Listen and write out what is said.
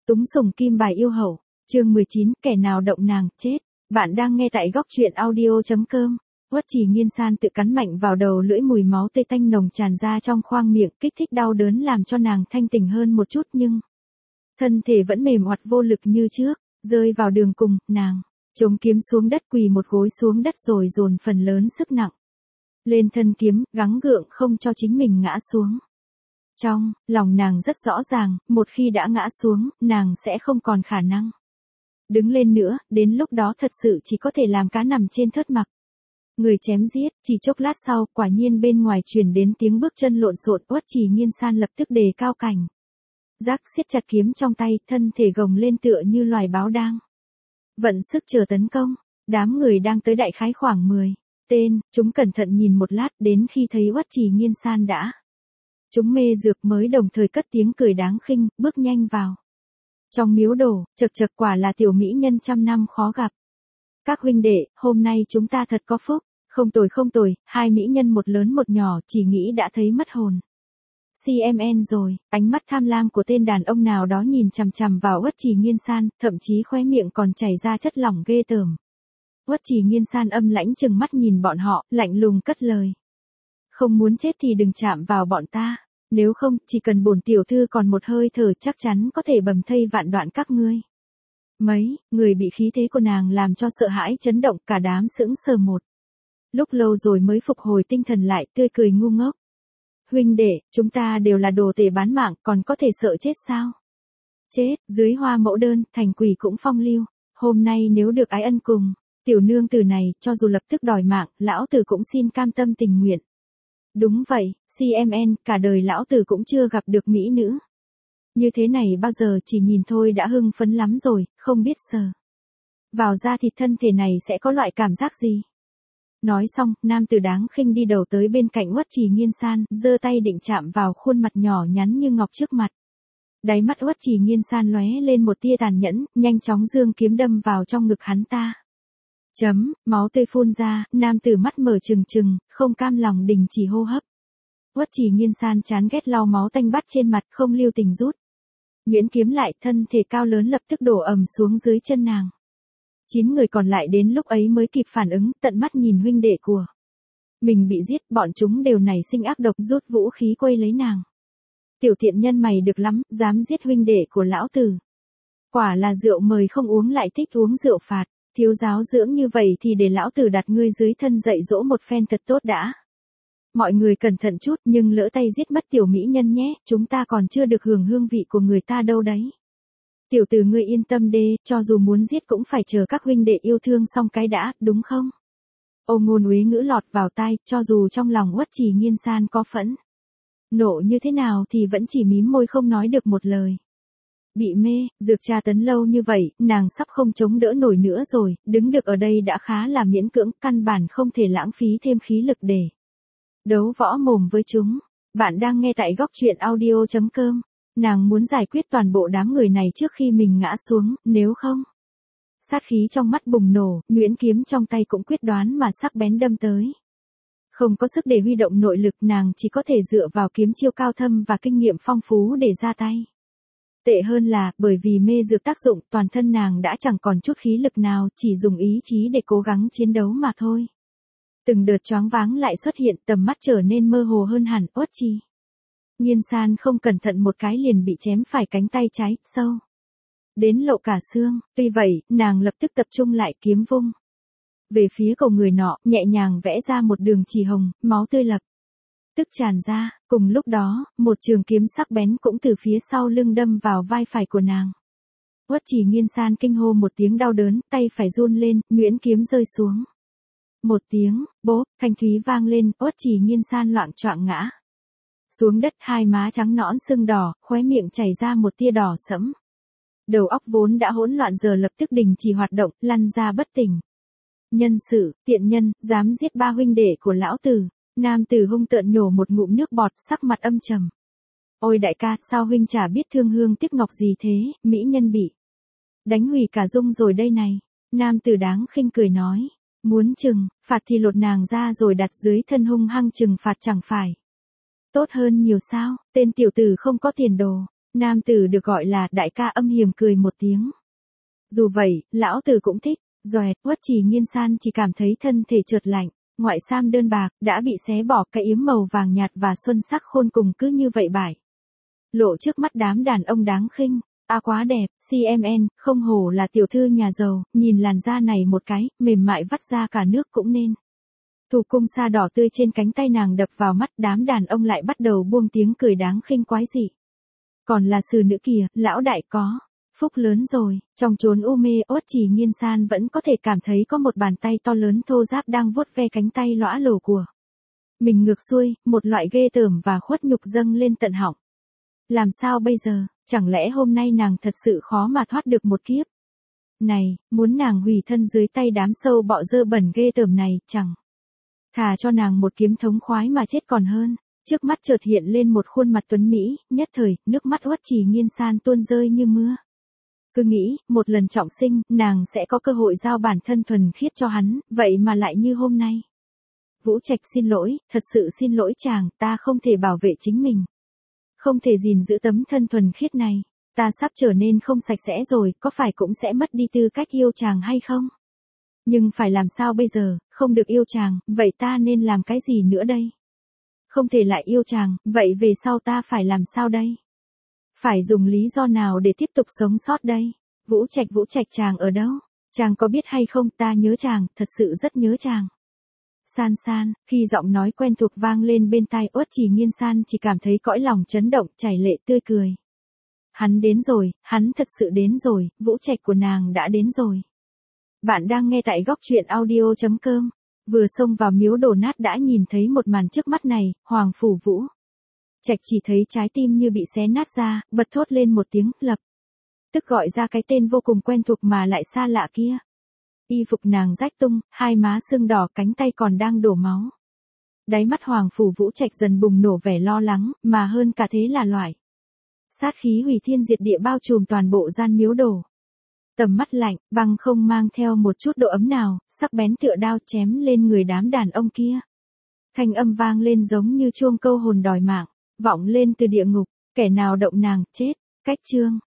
Túng sủng kim bài yêu hậu, chương 19, kẻ nào động nàng, chết. Bạn đang nghe tại góc truyện audio.com. Uất Trì Nghiên San tự cắn mạnh vào đầu lưỡi, mùi máu tươi tanh nồng tràn ra trong khoang miệng, kích thích đau đớn làm cho nàng thanh tỉnh hơn một chút, nhưng thân thể vẫn mềm oặt vô lực như trước. Rơi vào đường cùng, nàng chống kiếm xuống đất, quỳ một gối xuống đất rồi dồn phần lớn sức nặng lên thân kiếm, gắng gượng không cho chính mình ngã xuống. Trong lòng nàng rất rõ ràng, một khi đã ngã xuống, nàng sẽ không còn khả năng đứng lên nữa, đến lúc đó thật sự chỉ có thể làm cá nằm trên thớt mặc. Người chém giết, chỉ chốc lát sau, quả nhiên bên ngoài truyền đến tiếng bước chân lộn xộn. Uất Trì Nghiên San lập tức đề cao cảnh giác, siết chặt kiếm trong tay, thân thể gồng lên tựa như loài báo đang vận sức chờ tấn công. Đám người đang tới đại khái khoảng 10 tên, chúng cẩn thận nhìn một lát, đến khi thấy Uất Trì Nghiên San đã chúng mê dược mới đồng thời cất tiếng cười đáng khinh, bước nhanh vào trong miếu đổ. Chậc chậc, quả là tiểu mỹ nhân trăm năm khó gặp. Các huynh đệ, hôm nay chúng ta thật có phúc. Không tồi không tồi, hai mỹ nhân một lớn một nhỏ, chỉ nghĩ đã thấy mất hồn. CMN rồi. Ánh mắt tham lam của tên đàn ông nào đó nhìn chằm chằm vào Uất Trì Nghiên San, thậm chí khóe miệng còn chảy ra chất lỏng ghê tởm. Uất Trì Nghiên San âm lãnh trừng mắt nhìn bọn họ, lạnh lùng cất lời: không muốn chết thì đừng chạm vào bọn ta, nếu không, chỉ cần bổn tiểu thư còn một hơi thở chắc chắn có thể bầm thây vạn đoạn các ngươi. Mấy người bị khí thế của nàng làm cho sợ hãi chấn động, cả đám sững sờ một lúc lâu rồi mới phục hồi tinh thần lại, tươi cười ngu ngốc. Huynh đệ, chúng ta đều là đồ tể bán mạng, còn có thể sợ chết sao? Chết, dưới hoa mẫu đơn, thành quỷ cũng phong lưu. Hôm nay nếu được ái ân cùng tiểu nương tử này, cho dù lập tức đòi mạng, lão tử cũng xin cam tâm tình nguyện. Đúng vậy, CMN, cả đời lão tử cũng chưa gặp được mỹ nữ như thế này bao giờ, chỉ nhìn thôi đã hưng phấn lắm rồi, không biết sờ vào da thịt thân thể này sẽ có loại cảm giác gì. Nói xong, nam tử đáng khinh đi đầu tới bên cạnh Uất Trì Nghiên San, giơ tay định chạm vào khuôn mặt nhỏ nhắn như ngọc trước mặt. Đáy mắt Uất Trì Nghiên San lóe lên một tia tàn nhẫn, nhanh chóng giương kiếm đâm vào trong ngực hắn ta. Máu tươi phun ra, nam tử mắt mở trừng trừng, không cam lòng đình chỉ hô hấp. Uất Trì Nghiên San chán ghét lau máu tanh bắt trên mặt, không lưu tình rút nhuyễn kiếm lại, thân thể cao lớn lập tức đổ ầm xuống dưới chân nàng. 9 người còn lại đến lúc ấy mới kịp phản ứng, tận mắt nhìn huynh đệ của mình bị giết, bọn chúng đều nảy sinh ác độc, rút vũ khí quây lấy nàng. Tiểu tiện nhân mày được lắm, dám giết huynh đệ của lão tử. Quả là rượu mời không uống lại thích uống rượu phạt, thiếu giáo dưỡng như vậy thì để lão tử đặt ngươi dưới thân dạy dỗ một phen thật tốt đã. Mọi người cẩn thận chút, nhưng lỡ tay giết mất tiểu mỹ nhân nhé, chúng ta còn chưa được hưởng hương vị của người ta đâu đấy. Tiểu tử ngươi yên tâm đê, cho dù muốn giết cũng phải chờ các huynh đệ yêu thương xong cái đã, đúng không? Ô ngôn uế ngữ lọt vào tai, cho dù trong lòng Uất Trì Nghiên San có phẫn nộ như thế nào thì vẫn chỉ mím môi không nói được một lời. Bị mê dược tra tấn lâu như vậy, nàng sắp không chống đỡ nổi nữa rồi, đứng được ở đây đã khá là miễn cưỡng, căn bản không thể lãng phí thêm khí lực để đấu võ mồm với chúng. Bạn đang nghe tại góc truyện audio.com. Nàng muốn giải quyết toàn bộ đám người này trước khi mình ngã xuống, nếu không. Sát khí trong mắt bùng nổ, nhuyễn kiếm trong tay cũng quyết đoán mà sắc bén đâm tới. Không có sức để huy động nội lực, nàng chỉ có thể dựa vào kiếm chiêu cao thâm và kinh nghiệm phong phú để ra tay. Tệ hơn là, bởi vì mê dược tác dụng, toàn thân nàng đã chẳng còn chút khí lực nào, chỉ dùng ý chí để cố gắng chiến đấu mà thôi. Từng đợt choáng váng lại xuất hiện, tầm mắt trở nên mơ hồ hơn hẳn. Uất Trì Nghiên San không cẩn thận một cái liền bị chém phải cánh tay trái, sâu đến lộ cả xương. Tuy vậy, nàng lập tức tập trung lại, kiếm vung về phía cổ người nọ, nhẹ nhàng vẽ ra một đường chỉ hồng, máu tươi lập tức tràn ra. Cùng lúc đó, một trường kiếm sắc bén cũng từ phía sau lưng đâm vào vai phải của nàng. Uất Trì Nghiên San kinh hô một tiếng đau đớn, tay phải run lên, nhuyễn kiếm rơi xuống. Một tiếng bốp thanh thúy vang lên, Uất Trì Nghiên San loạng choạng ngã xuống đất, hai má trắng nõn sưng đỏ, khóe miệng chảy ra một tia đỏ sẫm. Đầu óc vốn đã hỗn loạn giờ lập tức đình chỉ hoạt động, lăn ra bất tỉnh. Nhân sự, tiện nhân, dám giết ba huynh đệ của lão tử. Nam tử hung tợn nhổ một ngụm nước bọt, sắc mặt âm trầm. Ôi đại ca, sao huynh chả biết thương hương tiếc ngọc gì thế, mỹ nhân bị đánh hủy cả dung rồi đây này. Nam tử đáng khinh cười nói, muốn trừng phạt thì lột nàng ra rồi đặt dưới thân hung hăng trừng phạt chẳng phải tốt hơn nhiều sao? Tên tiểu tử không có tiền đồ, Nam tử được gọi là đại ca âm hiểm cười một tiếng. Dù vậy, lão tử cũng thích. Doẹt, Uất Trì Nghiên San chỉ cảm thấy thân thể trượt lạnh, ngoại sam đơn bạc, đã bị xé bỏ, cái yếm màu vàng nhạt và xuân sắc khôn cùng cứ như vậy bại lộ trước mắt đám đàn ông đáng khinh. À quá đẹp, CMN, không hổ là tiểu thư nhà giàu, nhìn làn da này một cái, mềm mại vắt ra cả nước cũng nên. Thủ cung sa đỏ tươi trên cánh tay nàng đập vào mắt, đám đàn ông lại bắt đầu buông tiếng cười đáng khinh quái dị. Còn là xử nữ kìa, lão đại có phúc lớn rồi. Trong chốn u mê, Uất Trì Nghiên San vẫn có thể cảm thấy có một bàn tay to lớn thô ráp đang vuốt ve cánh tay lõa lồ của mình ngược xuôi, một loại ghê tởm và khuất nhục dâng lên tận họng. Làm sao bây giờ, chẳng lẽ hôm nay nàng thật sự khó mà thoát được một kiếp này, muốn nàng hủy thân dưới tay đám sâu bọ dơ bẩn ghê tởm này, chẳng thà cho nàng một kiếm thống khoái mà chết còn hơn. Trước mắt chợt hiện lên một khuôn mặt tuấn mỹ, nhất thời, nước mắt Uất Trì Nghiên San tuôn rơi như mưa. Cứ nghĩ, một lần trọng sinh, nàng sẽ có cơ hội giao bản thân thuần khiết cho hắn, vậy mà lại như hôm nay. Vũ Trạch xin lỗi, thật sự xin lỗi chàng, ta không thể bảo vệ chính mình. Không thể gìn giữ tấm thân thuần khiết này, ta sắp trở nên không sạch sẽ rồi, có phải cũng sẽ mất đi tư cách yêu chàng hay không? Nhưng phải làm sao bây giờ, không được yêu chàng, vậy ta nên làm cái gì nữa đây? Không thể lại yêu chàng, vậy về sau ta phải làm sao đây? Phải dùng lý do nào để tiếp tục sống sót đây? Vũ Trạch chàng ở đâu? Chàng có biết hay không, ta nhớ chàng, thật sự rất nhớ chàng. San San, khi giọng nói quen thuộc vang lên bên tai Uất Trì Nghiên San chỉ cảm thấy cõi lòng chấn động, chảy lệ tươi cười. Hắn đến rồi, hắn thật sự đến rồi, Vũ Trạch của nàng đã đến rồi. Bạn đang nghe tại góc truyện audio.com. Vừa xông vào miếu đổ nát đã nhìn thấy một màn trước mắt này, Hoàng Phủ Vũ Trạch chỉ thấy trái tim như bị xé nát ra, bật thốt lên một tiếng, lập tức gọi ra cái tên vô cùng quen thuộc mà lại xa lạ kia. Y phục nàng rách tung, hai má sưng đỏ, cánh tay còn đang đổ máu. Đáy mắt Hoàng Phủ Vũ Trạch dần bùng nổ vẻ lo lắng, mà hơn cả thế là loại sát khí hủy thiên diệt địa bao trùm toàn bộ gian miếu đổ. Tầm mắt lạnh, băng không mang theo một chút độ ấm nào, sắc bén tựa đao chém lên người đám đàn ông kia. Thanh âm vang lên giống như chuông câu hồn đòi mạng, vọng lên từ địa ngục, kẻ nào động nàng, chết. Cách chương